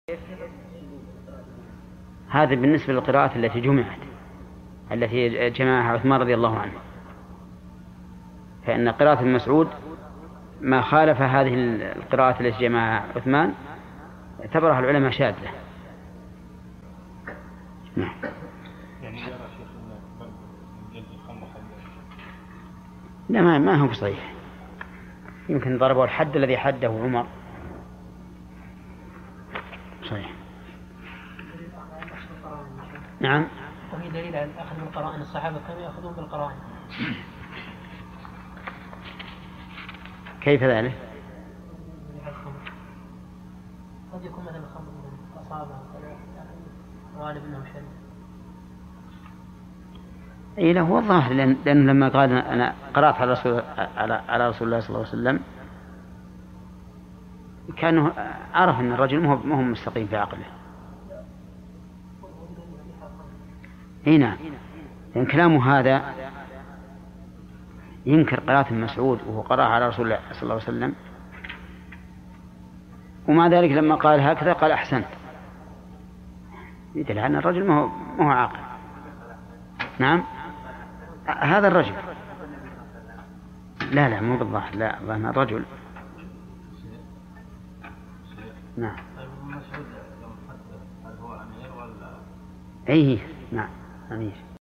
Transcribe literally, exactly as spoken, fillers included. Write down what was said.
هذا بالنسبة للقراءات التي جمعت، التي جمعها عثمان رضي الله عنه، فإن قراءة ابن مسعود ما خالف هذه القراءات التي جمعها عثمان اعتبرها العلماء شاذة. نعم. لا ما ما هو صحيح، يمكن ضربوا الحد الذي حده عمر. صحيح. نعم. وفي دليل على الأخذ بالقرائن، الصحابة كانوا يأخذون بالقرائن. كيف ذلك؟ قد يكون مثل الخمر أصابه غالب أنه شرب. إيه له هو الظاهر، لأن لأنه لما قال أنا قرأت على رسول على على رسول الله صلى الله عليه وسلم كانه عرف أن الرجل ما هو ما هو مستقيم في عقله. هنا لأن كلامه هذا ينكر قراءة ابن مسعود وهو قرأ على رسول الله صلى الله عليه وسلم، ومع ذلك لما قال هكذا قال أحسنت، يدل على أن الرجل ما هو ما هو عاقل. نعم هذا الرجل، لا لا مو بالظاهر، لا ظاهر الرجل. نعم. أيه نعم أمير.